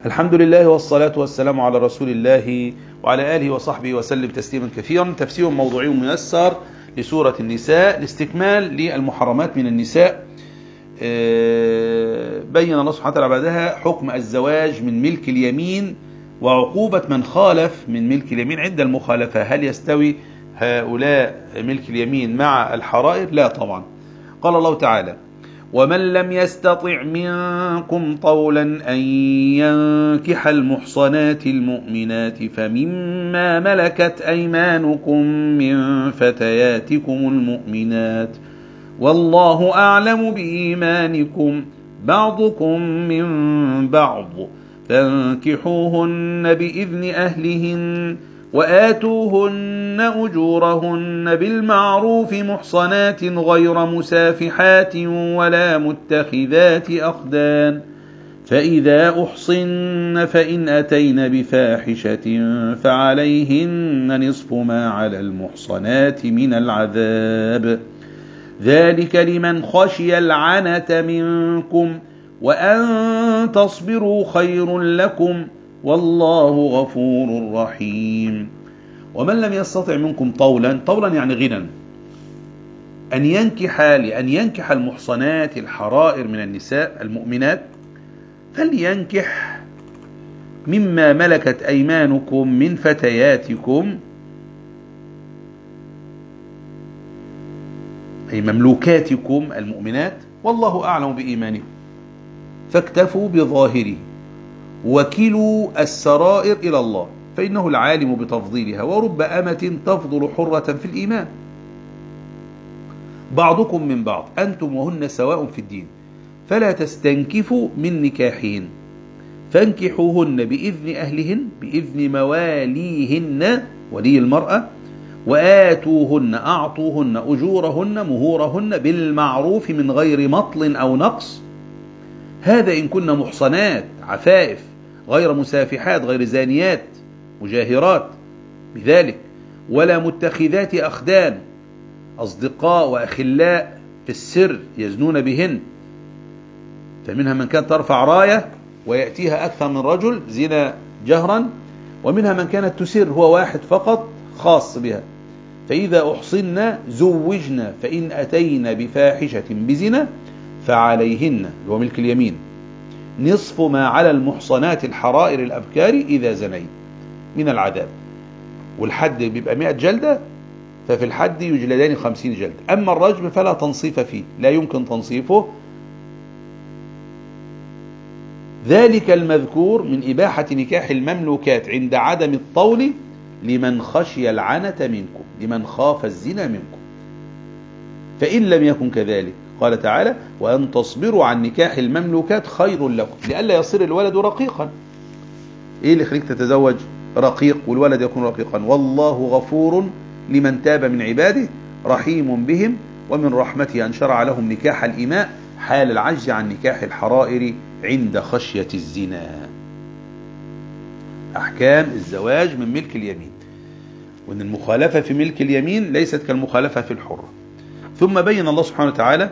الحمد لله والصلاة والسلام على رسول الله وعلى آله وصحبه وسلم تسليما كثيرا. تفسير موضوعي ميسر لسورة النساء لاستكمال للمحرمات من النساء. بين الله سبحانه وتعالى بعدها حكم الزواج من ملك اليمين وعقوبة من خالف من ملك اليمين عند المخالفة. هل يستوي هؤلاء ملك اليمين مع الحرائر؟ لا طبعا. قال الله تعالى: ومن لم يستطع منكم طولا أن ينكح المحصنات المؤمنات فمما ملكت أيمانكم من فتياتكم المؤمنات والله أعلم بإيمانكم بعضكم من بعض فانكحوهن بإذن أهلهن وآتوهن أجورهن بالمعروف محصنات غير مسافحات ولا متخذات أخدان فإذا أحصن فإن أتين بفاحشة فعليهن نصف ما على المحصنات من العذاب ذلك لمن خشي العنة منكم وأن تصبروا خير لكم والله غفور رحيم. ومن لم يستطع منكم طولا يعني غنى لأن ينكح المحصنات الحرائر من النساء المؤمنات فلينكح مما ملكت أيمانكم من فتياتكم أي مملوكاتكم المؤمنات والله أعلم بإيمانكم فاكتفوا بظاهره وكلوا السرائر إلى الله فإنه العالم بتفضيلها ورب أمة تفضل حرة في الإيمان بعضكم من بعض أنتم وهن سواء في الدين فلا تستنكفوا من نكاحهن فانكحوهن بإذن أهلهن بإذن مواليهن ولي المرأة وآتوهن أعطوهن أجورهن مهورهن بالمعروف من غير مطل أو نقص هذا إن كن محصنات عفائف غير مسافحات غير زانيات مجاهرات بذلك ولا متخذات أخدان أصدقاء وأخلاء في السر يزنون بهن فمنها من كانت ترفع راية ويأتيها أكثر من رجل زنا جهرا ومنها من كانت تسر هو واحد فقط خاص بها فإذا أحصن زوجنا فإن أتينا بفاحشة بزنا فعليهن هو ملك اليمين نصف ما على المحصنات الحرائر الأبكار إذا زنيت من العذاب والحد بيبقى 100 جلدة ففي الحد يجلدان 50 جلدة أما الرجم فلا تنصيف فيه لا يمكن تنصيفه ذلك المذكور من إباحة نكاح المملوكات عند عدم الطول لمن خشي العنة منكم لمن خاف الزنا منكم فإن لم يكن كذلك قال تعالى وأن تصبروا عن نكاح المملوكات خير لكم لئلا يصير الولد رقيقا. إيه اللي يخليك تتزوج رقيق والولد يكون رقيقا؟ والله غفور لمن تاب من عباده رحيم بهم ومن رحمته أن شرع لهم نكاح الإماء حال العجز عن نكاح الحرائر عند خشية الزنا. أحكام الزواج من ملك اليمين وأن المخالفة في ملك اليمين ليست كالمخالفة في الحرة. ثم بين الله سبحانه وتعالى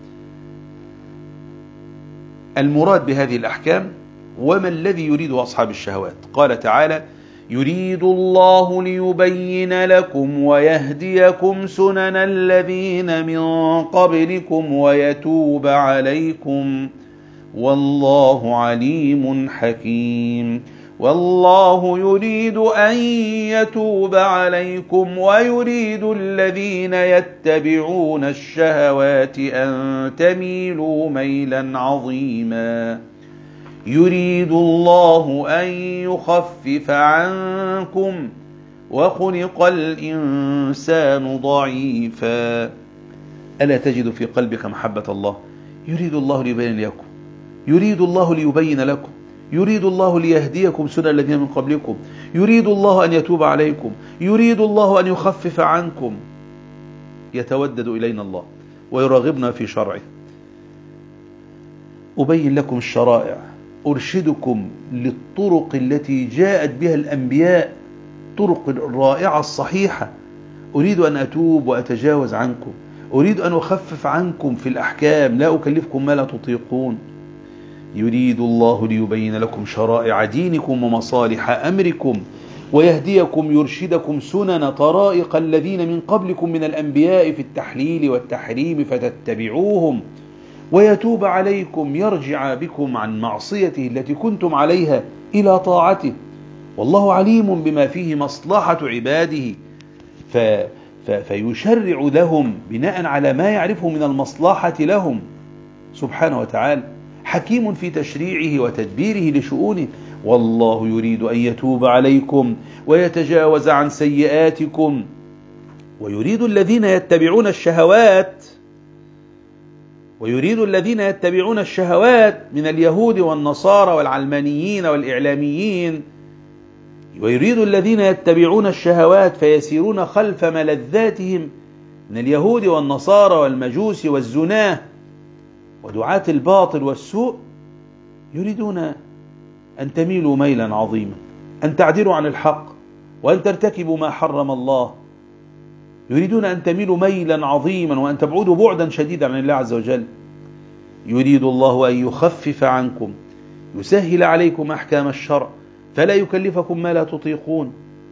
المراد بهذه الأحكام وما الذي يريده أصحاب الشهوات. قال تعالى يريد الله ليبين لكم ويهديكم سنن الذين من قبلكم ويتوب عليكم والله عليم حكيم. والله يريد أن يتوب عليكم ويريد الذين يتبعون الشهوات أن تميلوا ميلا عظيما يريد الله أن يخفف عنكم وخلق الإنسان ضعيفا ألا تجد في قلبك محبة الله؟ يريد الله ليبين لكم يريد الله ليبين لكم يريد الله ليهديكم سنن الذين من قبلكم يريد الله أن يتوب عليكم يريد الله أن يخفف عنكم يتودد إلينا الله ويرغبنا في شرعه أبين لكم الشرائع أرشدكم للطرق التي جاءت بها الأنبياء طرق الرائعة الصحيحة أريد أن أتوب وأتجاوز عنكم أريد أن أخفف عنكم في الأحكام لا أكلفكم ما لا تطيقون يريد الله ليبين لكم شرائع دينكم ومصالح أمركم ويهديكم يرشدكم سنن طرائق الذين من قبلكم من الأنبياء في التحليل والتحريم فتتبعوهم ويتوب عليكم يرجع بكم عن معصيته التي كنتم عليها إلى طاعته والله عليم بما فيه مصلحة عباده فيشرع لهم بناء على ما يعرفه من المصلحة لهم سبحانه وتعالى حكيم في تشريعه وتدبيره لشؤونه والله يريد أن يتوب عليكم ويتجاوز عن سيئاتكم ويريد الذين يتبعون الشهوات من اليهود والنصارى والعلمانيين والإعلاميين ويريد الذين يتبعون الشهوات فيسيرون خلف ملذاتهم من اليهود والنصارى والمجوس والزناه ودعاة الباطل والسوء يريدون أن تميلوا ميلا عظيما أن تعدلوا عن الحق وأن ترتكبوا ما حرم الله يريدون أن تميلوا ميلا عظيما وأن تبعدوا بعدا شديدا عن الله عز وجل يريد الله أن يخفف عنكم يسهل عليكم أحكام الشرع فلا يكلفكم ما لا تطيقون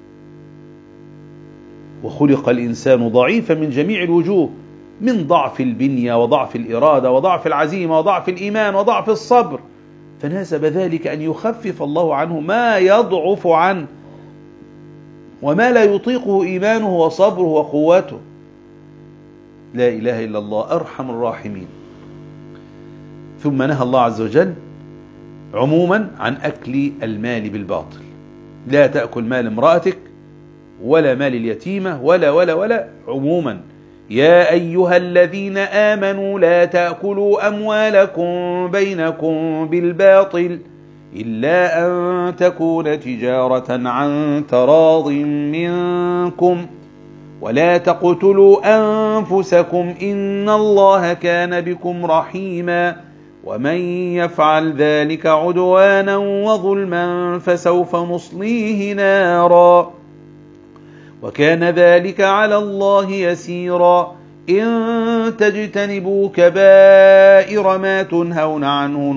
وخلق الإنسان ضعيفا من جميع الوجوه من ضعف البنية وضعف الإرادة وضعف العزيمة وضعف الإيمان وضعف الصبر فناسب ذلك أن يخفف الله عنه ما يضعف عنه وما لا يطيقه إيمانه وصبره وقوته لا إله إلا الله أرحم الراحمين ثم نهى الله عز وجل عموما عن أكل المال بالباطل لا تأكل مال امرأتك ولا مال اليتيمة ولا عموما يا أيها الذين آمنوا لا تأكلوا أموالكم بينكم بالباطل إلا أن تكون تجارة عن تراض منكم ولا تقتلوا أنفسكم إن الله كان بكم رحيما ومن يفعل ذلك عدوانا وظلما فسوف نصليه نارا وكان ذلك على الله يسيرا إن تجتنبوا كبائر ما تنهون عنه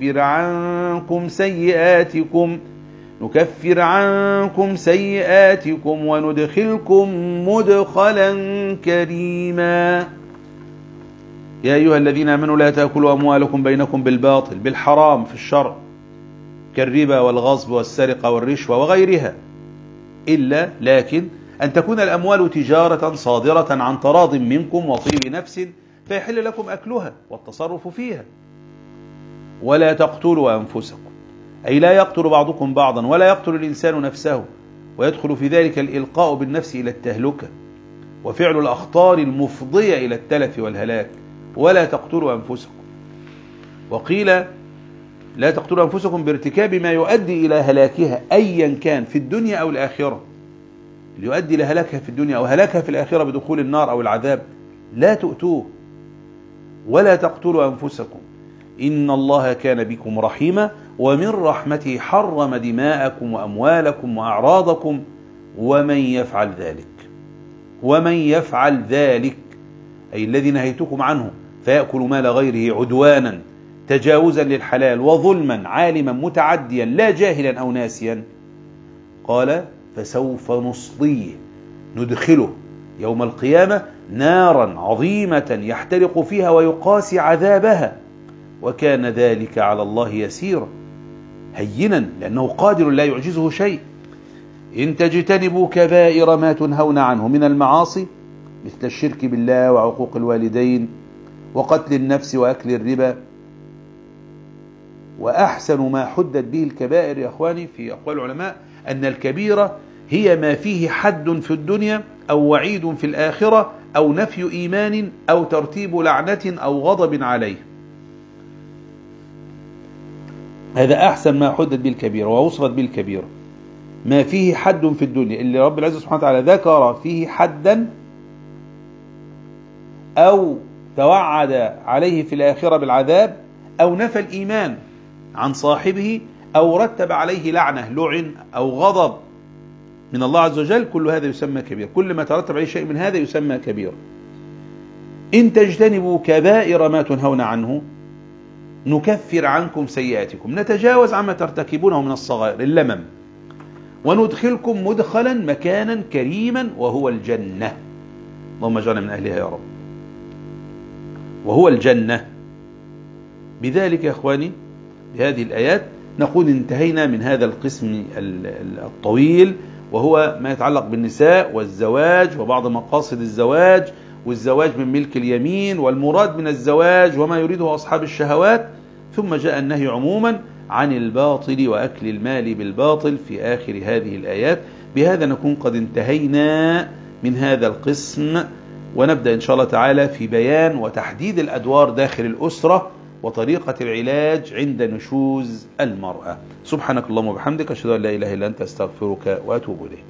نكفر عنكم سيئاتكم وندخلكم مدخلا كريما يا أيها الذين آمنوا لا تأكلوا أموالكم بينكم بالباطل بالحرام في الشرع كالربا والغصب والسرقة والرشوة وغيرها لكن أن تكون الأموال تجارة صادرة عن تراض منكم وطيب نفس فيحل لكم أكلها والتصرف فيها ولا تقتلوا أنفسكم أي لا يقتل بعضكم بعضا ولا يقتل الإنسان نفسه ويدخل في ذلك الإلقاء بالنفس إلى التهلكة وفعل الأخطار المفضية إلى التلف والهلاك ولا تقتلوا أنفسكم وقيل لا تقتلوا أنفسكم بارتكاب ما يؤدي إلى هلاكها أيا كان في الدنيا أو الآخرة ليؤدي إلى هلاكها في الدنيا أو هلاكها في الآخرة بدخول النار أو العذاب لا تؤتوه ولا تقتلوا أنفسكم إن الله كان بكم رحيما ومن رحمته حرم دماءكم وأموالكم وأعراضكم ومن يفعل ذلك أي الذي نهيتكم عنه فيأكل مال غيره عدوانا تجاوزا للحلال وظلما عالما متعديا لا جاهلا أو ناسيا قال فسوف نصليه ندخله يوم القيامة نارا عظيمة يحترق فيها ويقاسي عذابها وكان ذلك على الله يسيرا هينا لأنه قادر لا يعجزه شيء إن تجتنبوا كبائر ما تنهون عنه من المعاصي مثل الشرك بالله وعقوق الوالدين وقتل النفس وأكل الربا وأحسن ما حدت به الكبائر يا أخواني في أقوال العلماء أن الكبيرة هي ما فيه حد في الدنيا أو وعيد في الآخرة أو نفي إيمان أو ترتيب لعنة أو غضب عليه هذا أحسن ما حدت به الكبيرة ووصفت به الكبيرة ما فيه حد في الدنيا اللي رب العزة سبحانه وتعالى ذكر فيه حدا أو توعد عليه في الآخرة بالعذاب أو نفى الإيمان عن صاحبه أو رتب عليه لعنة لعن أو غضب من الله عز وجل كل هذا يسمى كبير كل ما ترتب عليه شيء من هذا يسمى كبير إن تجتنبوا كبائر ما تنهون عنه نكفر عنكم سيئاتكم، نتجاوز عما ترتكبونه من الصغائر اللمم، وندخلكم مدخلا مكانا كريما وهو الجنة. اللهم اجعلنا من أهلها يا رب. وهو الجنة. بذلك يا أخواني بهذه الآيات نكون انتهينا من هذا القسم الطويل، وهو ما يتعلق بالنساء والزواج وبعض مقاصد الزواج، والزواج من ملك اليمين، والمراد من الزواج وما يريده أصحاب الشهوات. ثم جاء النهي عموما عن الباطل وأكل المال بالباطل في آخر هذه الآيات. بهذا نكون قد انتهينا من هذا القسم، ونبدأ إن شاء الله تعالى في بيان وتحديد الأدوار داخل الأسرة وطريقة العلاج عند نشوز المرأة. سبحانك اللهم وبحمدك، أشهد أن لا إله إلا أنت، أستغفرك وأتوب إليك.